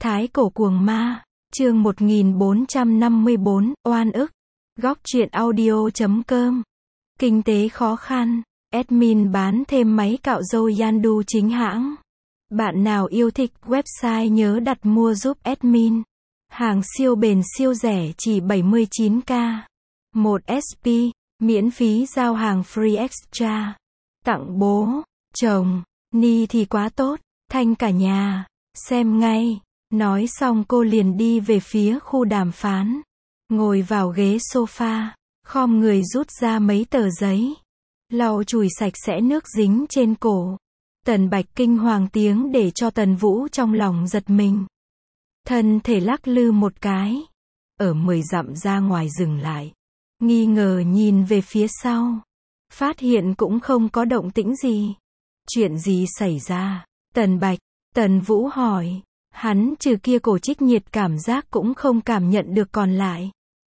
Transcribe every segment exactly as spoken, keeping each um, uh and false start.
Thái cổ cuồng ma, chương một nghìn bốn trăm năm mươi bốn, oan ức. Góc truyện audio chấm com. Kinh tế khó khăn, admin bán thêm máy cạo râu Yandu chính hãng. Bạn nào yêu thích website nhớ đặt mua giúp admin. Hàng siêu bền siêu rẻ chỉ bảy mươi chín k. một ét pê, miễn phí giao hàng free extra. Tặng bố, chồng, ni thì quá tốt, thanh cả nhà, xem ngay. Nói xong cô liền đi về phía khu đàm phán. Ngồi vào ghế sofa, khom người rút ra mấy tờ giấy. Lau chùi sạch sẽ nước dính trên cổ. Tần Bạch kinh hoàng tiếng để cho Tần Vũ trong lòng giật mình. Thân thể lắc lư một cái. Ở mười dặm ra ngoài dừng lại. Nghi ngờ nhìn về phía sau. Phát hiện cũng không có động tĩnh gì. Chuyện gì xảy ra? Tần Bạch, Tần Vũ hỏi. Hắn trừ kia cổ trích nhiệt cảm giác cũng không cảm nhận được còn lại.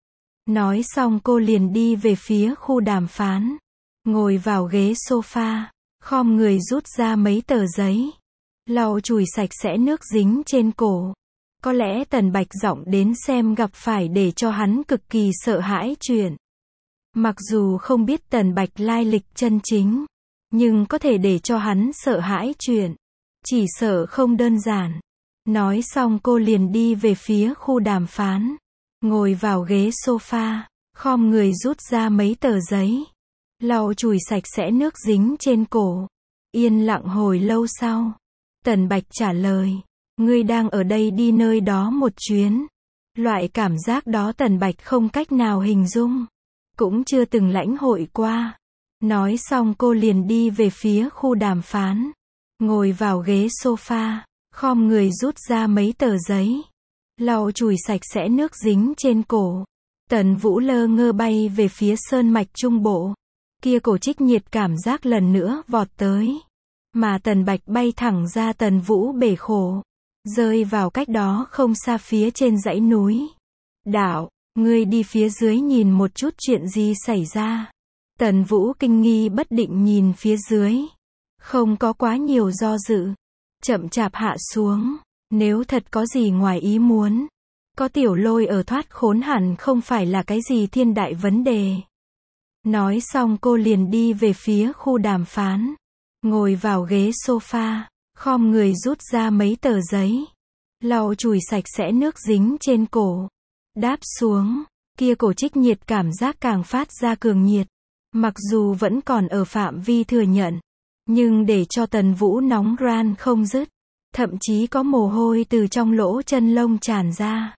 Nói xong cô liền đi về phía khu đàm phán. Ngồi vào ghế sofa, khom người rút ra mấy tờ giấy. Lau chùi sạch sẽ nước dính trên cổ. Có lẽ Tần Bạch giọng đến xem gặp phải để cho hắn cực kỳ sợ hãi chuyện. Mặc dù không biết Tần Bạch lai lịch chân chính, nhưng có thể để cho hắn sợ hãi chuyện. Chỉ sợ không đơn giản. Nói xong cô liền đi về phía khu đàm phán. Ngồi vào ghế sofa, khom người rút ra mấy tờ giấy. Lau chùi sạch sẽ nước dính trên cổ. Yên lặng hồi lâu sau. Tần Bạch trả lời. Ngươi đang ở đây đi nơi đó một chuyến. Loại cảm giác đó Tần Bạch không cách nào hình dung. Cũng chưa từng lãnh hội qua. Nói xong cô liền đi về phía khu đàm phán. Ngồi vào ghế sofa. Khom người rút ra mấy tờ giấy. Lau chùi sạch sẽ nước dính trên cổ. Tần Vũ lơ ngơ bay về phía sơn mạch trung bộ. Kia cổ trích nhiệt cảm giác lần nữa vọt tới. Mà Tần Bạch bay thẳng ra Tần Vũ bể khổ. Rơi vào cách đó không xa phía trên dãy núi. Đạo, ngươi đi phía dưới nhìn một chút chuyện gì xảy ra. Tần Vũ kinh nghi bất định nhìn phía dưới. Không có quá nhiều do dự. Chậm chạp hạ xuống. Nếu thật có gì ngoài ý muốn. Có tiểu lôi ở thoát khốn hẳn không phải là cái gì thiên đại vấn đề. Nói xong cô liền đi về phía khu đàm phán. Ngồi vào ghế sofa. Khom người rút ra mấy tờ giấy. Lau chùi sạch sẽ nước dính trên cổ. Đáp xuống. Kia cổ trích nhiệt cảm giác càng phát ra cường nhiệt. Mặc dù vẫn còn ở phạm vi thừa nhận. Nhưng để cho Tần Vũ nóng ran không dứt. Thậm chí có mồ hôi từ trong lỗ chân lông tràn ra.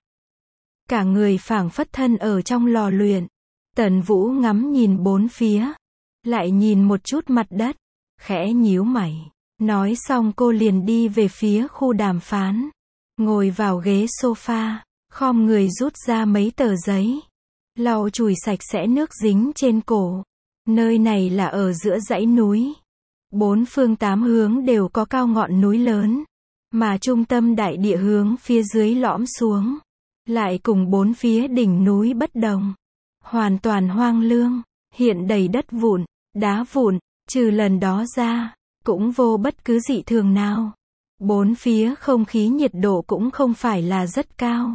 Cả người phảng phất thân ở trong lò luyện. Tần Vũ ngắm nhìn bốn phía. Lại nhìn một chút mặt đất. Khẽ nhíu mày. Nói xong cô liền đi về phía khu đàm phán. Ngồi vào ghế sofa. Khom người rút ra mấy tờ giấy. Lau chùi sạch sẽ nước dính trên cổ. Nơi này là ở giữa dãy núi. Bốn phương tám hướng đều có cao ngọn núi lớn. Mà trung tâm đại địa hướng phía dưới lõm xuống. Lại cùng bốn phía đỉnh núi bất đồng. Hoàn toàn hoang lương. Hiện đầy đất vụn, đá vụn. Trừ lần đó ra, cũng vô bất cứ dị thường nào. Bốn phía không khí nhiệt độ cũng không phải là rất cao.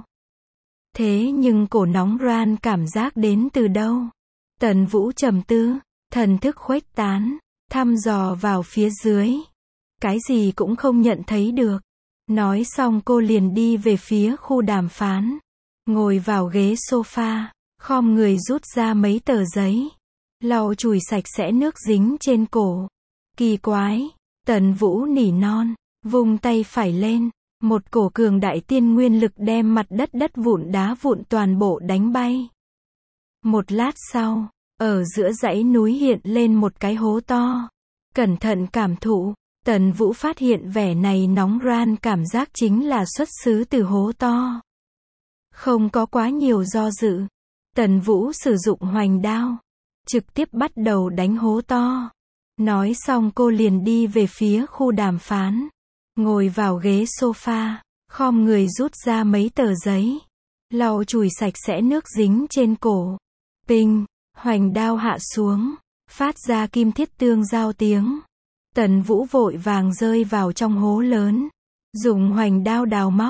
Thế nhưng cổ nóng ran cảm giác đến từ đâu? Tần Vũ trầm tư, thần thức khuếch tán, thăm dò vào phía dưới. Cái gì cũng không nhận thấy được. Nói xong cô liền đi về phía khu đàm phán. Ngồi vào ghế sofa, khom người rút ra mấy tờ giấy. Lau chùi sạch sẽ nước dính trên cổ. Kỳ quái, Tần Vũ nỉ non, vung tay phải lên. Một cổ cường đại tiên nguyên lực đem mặt đất đất vụn đá vụn toàn bộ đánh bay. Một lát sau, ở giữa dãy núi hiện lên một cái hố to. Cẩn thận cảm thụ, Tần Vũ phát hiện vẻ này nóng ran cảm giác chính là xuất xứ từ hố to. Không có quá nhiều do dự. Tần Vũ sử dụng hoành đao. Trực tiếp bắt đầu đánh hố to. Nói xong cô liền đi về phía khu đàm phán. Ngồi vào ghế sofa. Khom người rút ra mấy tờ giấy. Lau chùi sạch sẽ nước dính trên cổ. Pinh, hoành đao hạ xuống. Phát ra kim thiết tương giao tiếng. Tần Vũ vội vàng rơi vào trong hố lớn. Dùng hoành đao đào móc.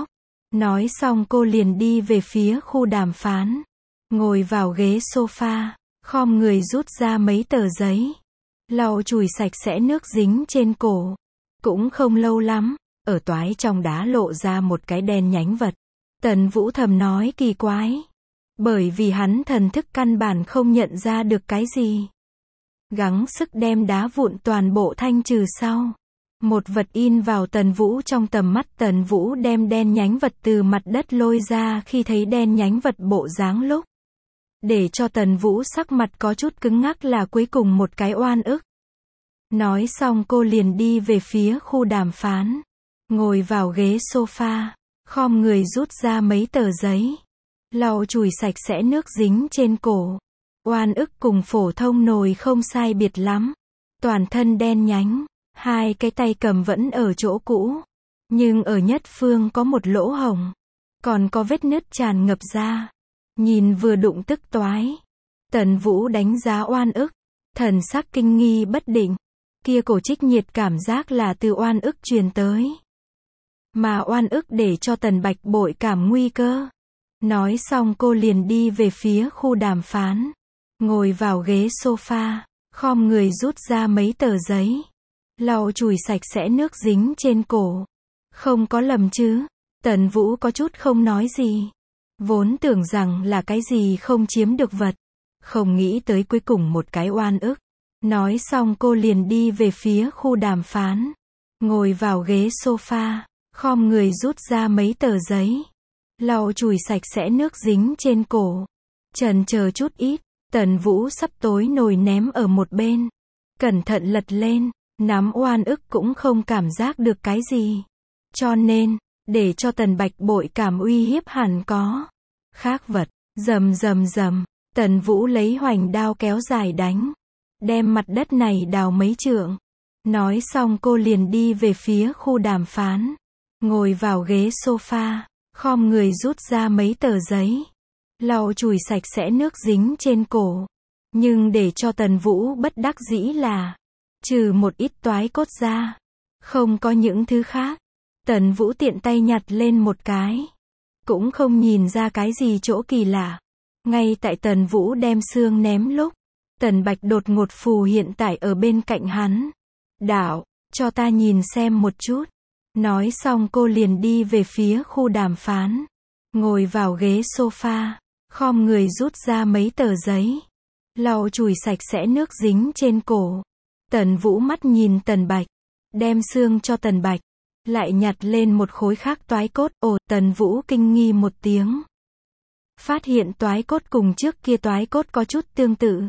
Nói xong cô liền đi về phía khu đàm phán. Ngồi vào ghế sofa, khom người rút ra mấy tờ giấy. Lau chùi sạch sẽ nước dính trên cổ. Cũng không lâu lắm, ở toái trong đá lộ ra một cái đen nhánh vật. Tần Vũ thầm nói kỳ quái. Bởi vì hắn thần thức căn bản không nhận ra được cái gì. Gắng sức đem đá vụn toàn bộ thanh trừ sau. Một vật in vào Tần Vũ trong tầm mắt. Tần Vũ đem đen nhánh vật từ mặt đất lôi ra. Khi thấy đen nhánh vật bộ dáng lúc, để cho Tần Vũ sắc mặt có chút cứng ngắc là cuối cùng một cái oan ức. Nói xong cô liền đi về phía khu đàm phán. Ngồi vào ghế sofa, khom người rút ra mấy tờ giấy. Lau chùi sạch sẽ nước dính trên cổ. Oan ức cùng phổ thông nồi không sai biệt lắm. Toàn thân đen nhánh, hai cái tay cầm vẫn ở chỗ cũ. Nhưng ở nhất phương có một lỗ hổng. Còn có vết nứt tràn ngập ra. Nhìn vừa đụng tức toái. Tần Vũ đánh giá oan ức. Thần sắc kinh nghi bất định. Kia cổ trích nhiệt cảm giác là từ oan ức truyền tới. Mà oan ức để cho Tần Bạch bội cảm nguy cơ. Nói xong cô liền đi về phía khu đàm phán. Ngồi vào ghế sofa, khom người rút ra mấy tờ giấy. Lau chùi sạch sẽ nước dính trên cổ. Không có lầm chứ? Tần Vũ có chút không nói gì. Vốn tưởng rằng là cái gì không chiếm được vật. Không nghĩ tới cuối cùng một cái oan ức. Nói xong cô liền đi về phía khu đàm phán. Ngồi vào ghế sofa, khom người rút ra mấy tờ giấy. Lau chùi sạch sẽ nước dính trên cổ. Chần chờ chút ít, Tần Vũ sắp tối nồi ném ở một bên. Cẩn thận lật lên, nắm oan ức cũng không cảm giác được cái gì. Cho nên, để cho Tần Bạch bội cảm uy hiếp hẳn có. Khác vật, rầm rầm rầm, Tần Vũ lấy hoành đao kéo dài đánh. Đem mặt đất này đào mấy trượng. Nói xong cô liền đi về phía khu đàm phán. Ngồi vào ghế sofa, khom người rút ra mấy tờ giấy. Lau chùi sạch sẽ nước dính trên cổ. Nhưng để cho Tần Vũ bất đắc dĩ là, trừ một ít toái cốt ra, không có những thứ khác. Tần Vũ tiện tay nhặt lên một cái. Cũng không nhìn ra cái gì chỗ kỳ lạ. Ngay tại Tần Vũ đem xương ném lúc, Tần Bạch đột ngột phù hiện tại ở bên cạnh hắn. Đạo, cho ta nhìn xem một chút. Nói xong cô liền đi về phía khu đàm phán. Ngồi vào ghế sofa, khom người rút ra mấy tờ giấy. Lau chùi sạch sẽ nước dính trên cổ. Tần Vũ mắt nhìn Tần Bạch. Đem xương cho Tần Bạch. Lại nhặt lên một khối khác toái cốt. Ồ, Tần Vũ kinh nghi một tiếng. Phát hiện toái cốt cùng trước kia toái cốt có chút tương tự.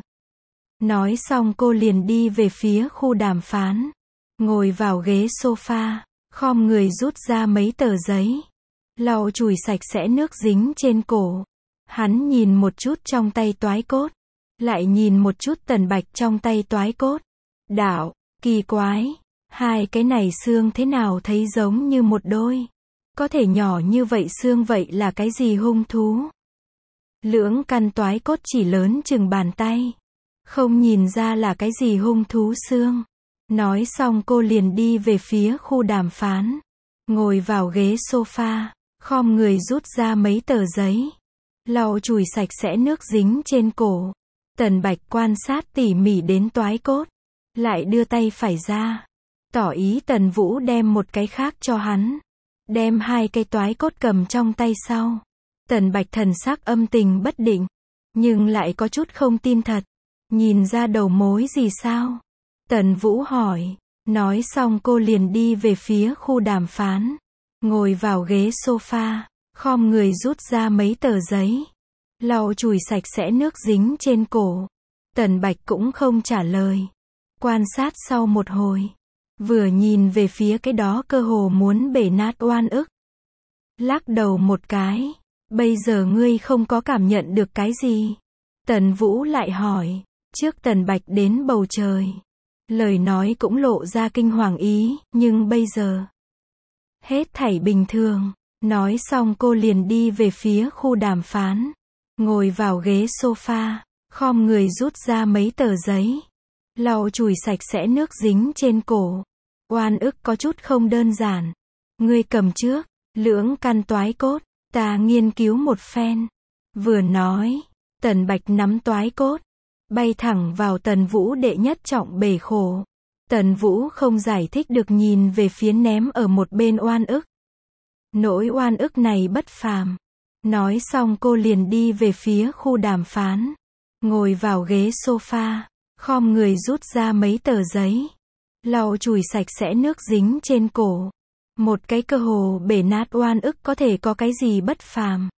Nói xong cô liền đi về phía khu đàm phán. Ngồi vào ghế sofa, khom người rút ra mấy tờ giấy. Lau chùi sạch sẽ nước dính trên cổ. Hắn nhìn một chút trong tay toái cốt. Lại nhìn một chút Tần Bạch trong tay toái cốt. Đạo, kỳ quái. Hai cái này xương thế nào thấy giống như một đôi. Có thể nhỏ như vậy xương vậy là cái gì hung thú? Lưỡng căn toái cốt chỉ lớn chừng bàn tay. Không nhìn ra là cái gì hung thú xương. Nói xong cô liền đi về phía khu đàm phán. Ngồi vào ghế sofa, khom người rút ra mấy tờ giấy. Lau chùi sạch sẽ nước dính trên cổ. Tần Bạch quan sát tỉ mỉ đến toái cốt. Lại đưa tay phải ra. Tỏ ý Tần Vũ đem một cái khác cho hắn. Đem hai cây toái cốt cầm trong tay sau. Tần Bạch thần sắc âm tình bất định. Nhưng lại có chút không tin thật. Nhìn ra đầu mối gì sao? Tần Vũ hỏi. Nói xong cô liền đi về phía khu đàm phán. Ngồi vào ghế sofa, khom người rút ra mấy tờ giấy. Lau chùi sạch sẽ nước dính trên cổ. Tần Bạch cũng không trả lời. Quan sát sau một hồi. Vừa nhìn về phía cái đó cơ hồ muốn bể nát oan ức. Lắc đầu một cái. Bây giờ ngươi không có cảm nhận được cái gì? Tần Vũ lại hỏi. Trước Tần Bạch đến bầu trời. Lời nói cũng lộ ra kinh hoàng ý, nhưng bây giờ hết thảy bình thường. Nói xong cô liền đi về phía khu đàm phán. Ngồi vào ghế sofa, khom người rút ra mấy tờ giấy. Lau chùi sạch sẽ nước dính trên cổ. Oan ức có chút không đơn giản. Ngươi cầm trước, Lưỡng căn toái cốt, ta nghiên cứu một phen. Vừa nói, Tần Bạch nắm toái cốt, bay thẳng vào Tần Vũ đệ nhất trọng bể khổ. Tần Vũ không giải thích được nhìn về phía ném ở một bên oan ức. Nỗi oan ức này bất phàm. Nói xong cô liền đi về phía khu đàm phán. Ngồi vào ghế sofa, khom người rút ra mấy tờ giấy. Lau chùi sạch sẽ nước dính trên cổ. Một cái cơ hồ bể nát oan ức có thể có cái gì bất phàm.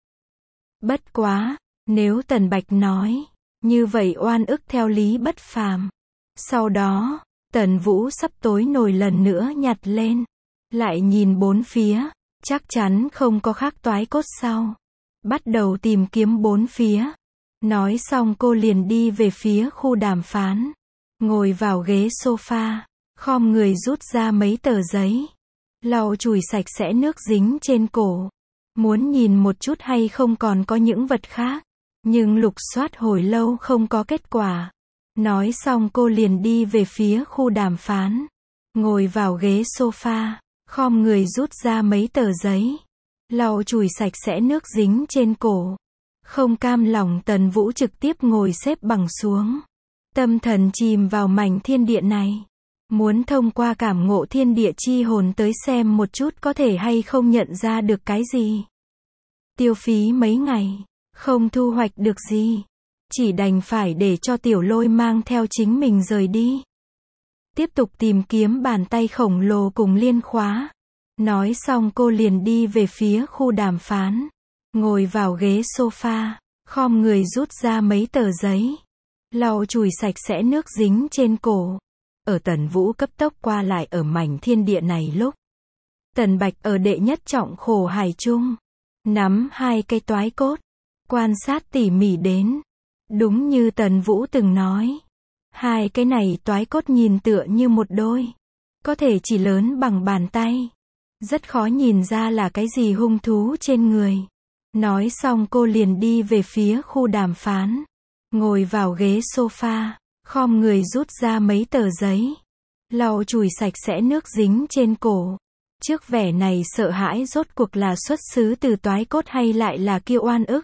Bất quá, nếu Tần Bạch nói, như vậy oan ức theo lý bất phàm. Sau đó, Tần Vũ sắp tối nổi lần nữa nhặt lên. Lại nhìn bốn phía, chắc chắn không có khác toái cốt sau. Bắt đầu tìm kiếm bốn phía. Nói xong cô liền đi về phía khu đàm phán. Ngồi vào ghế sofa, khom người rút ra mấy tờ giấy. Lau chùi sạch sẽ nước dính trên cổ. Muốn nhìn một chút hay không còn có những vật khác. Nhưng lục soát hồi lâu không có kết quả. Nói xong cô liền đi về phía khu đàm phán. Ngồi vào ghế sofa, khom người rút ra mấy tờ giấy. Lau chùi sạch sẽ nước dính trên cổ. Không cam lòng Tần Vũ trực tiếp ngồi xếp bằng xuống. Tâm thần chìm vào mảnh thiên địa này. Muốn thông qua cảm ngộ thiên địa chi hồn tới xem một chút có thể hay không nhận ra được cái gì. Tiêu phí mấy ngày, không thu hoạch được gì. Chỉ đành phải để cho Tiểu Lôi mang theo chính mình rời đi. Tiếp tục tìm kiếm bàn tay khổng lồ cùng liên khóa. Nói xong cô liền đi về phía khu đàm phán. Ngồi vào ghế sofa, khom người rút ra mấy tờ giấy. Lau chùi sạch sẽ nước dính trên cổ. Ở Tần Vũ cấp tốc qua lại ở mảnh thiên địa này lúc. Tần Bạch ở đệ nhất trọng khổ hải chung. Nắm hai cây toái cốt. Quan sát tỉ mỉ đến. Đúng như Tần Vũ từng nói. Hai cái này toái cốt nhìn tựa như một đôi. Có thể chỉ lớn bằng bàn tay. Rất khó nhìn ra là cái gì hung thú trên người. Nói xong cô liền đi về phía khu đàm phán. Ngồi vào ghế sofa, khom người rút ra mấy tờ giấy. Lau chùi sạch sẽ nước dính trên cổ. Trước vẻ này sợ hãi rốt cuộc là xuất xứ từ toái cốt hay lại là kiêu oan ức.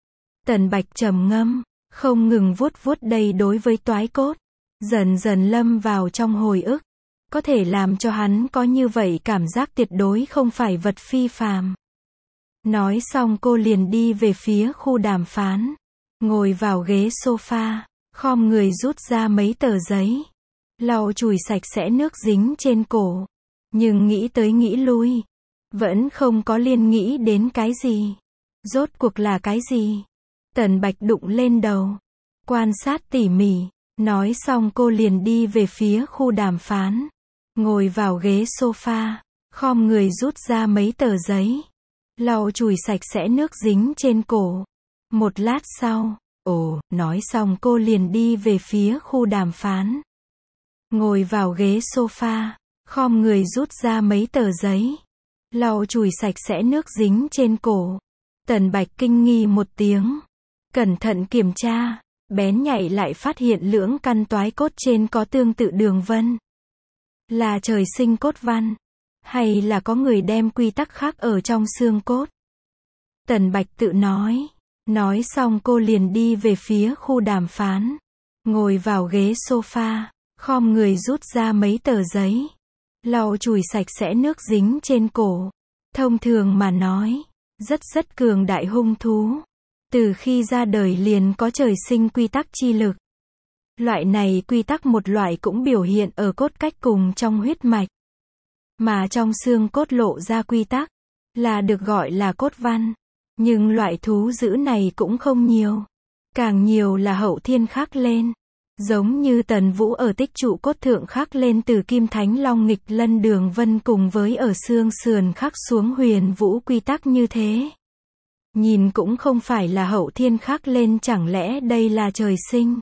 Tần Bạch trầm ngâm, không ngừng vuốt vuốt đầy đối với toái cốt. Dần dần lâm vào trong hồi ức. Có thể làm cho hắn có như vậy cảm giác tuyệt đối không phải vật phi phàm. Nói xong cô liền đi về phía khu đàm phán. Ngồi vào ghế sofa, khom người rút ra mấy tờ giấy. Lau chùi sạch sẽ nước dính trên cổ. Nhưng nghĩ tới nghĩ lui. Vẫn không có liên nghĩ đến cái gì. Rốt cuộc là cái gì? Tần Bạch đụng lên đầu. Quan sát tỉ mỉ. Nói xong cô liền đi về phía khu đàm phán. Ngồi vào ghế sofa, khom người rút ra mấy tờ giấy. Lau chùi sạch sẽ nước dính trên cổ. Một lát sau, ồ, nói xong cô liền đi về phía khu đàm phán. Ngồi vào ghế sofa, khom người rút ra mấy tờ giấy. Lau chùi sạch sẽ nước dính trên cổ. Tần Bạch kinh nghi một tiếng. Cẩn thận kiểm tra, bén nhạy lại phát hiện lưỡng căn toái cốt trên có tương tự đường vân. Là trời sinh cốt văn, hay là có người đem quy tắc khác ở trong xương cốt? Tần Bạch tự nói. Nói xong cô liền đi về phía khu đàm phán. Ngồi vào ghế sofa, khom người rút ra mấy tờ giấy. Lau chùi sạch sẽ nước dính trên cổ. Thông thường mà nói, rất rất cường đại hung thú. Từ khi ra đời liền có trời sinh quy tắc chi lực. Loại này quy tắc một loại cũng biểu hiện ở cốt cách cùng trong huyết mạch. Mà trong xương cốt lộ ra quy tắc, là được gọi là cốt văn. Nhưng loại thú dữ này cũng không nhiều. Càng nhiều là hậu thiên khắc lên. Giống như Tần Vũ ở tích trụ cốt thượng khắc lên từ Kim Thánh Long nghịch lân đường vân cùng với ở xương sườn khắc xuống huyền vũ quy tắc như thế. Nhìn cũng không phải là hậu thiên khắc lên, chẳng lẽ đây là trời sinh.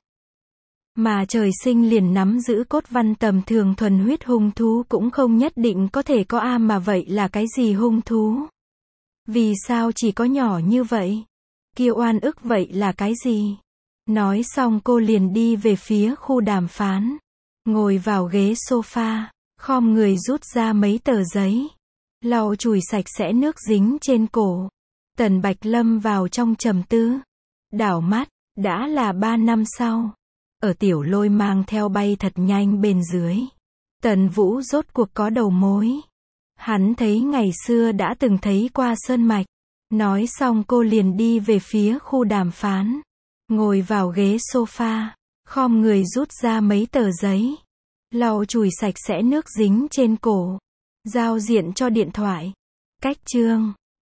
Mà trời sinh liền nắm giữ cốt văn tầm thường thuần huyết hung thú cũng không nhất định có thể có a mà vậy là cái gì hung thú? Vì sao chỉ có nhỏ như vậy? Kiêu oan ức vậy là cái gì? Nói xong cô liền đi về phía khu đàm phán. Ngồi vào ghế sofa, khom người rút ra mấy tờ giấy. lau chùi sạch sẽ nước dính trên cổ. Tần Bạch lâm vào trong trầm tư. Đảo mắt, đã là ba năm sau. Ở Tiểu Lôi mang theo bay thật nhanh bên dưới. Tần Vũ rốt cuộc có đầu mối. Hắn thấy ngày xưa đã từng thấy qua Sơn Mạch. Nói xong cô liền đi về phía khu đàm phán. Ngồi vào ghế sofa, khom người rút ra mấy tờ giấy. Lau chùi sạch sẽ nước dính trên cổ. Giao diện cho điện thoại. Cách chương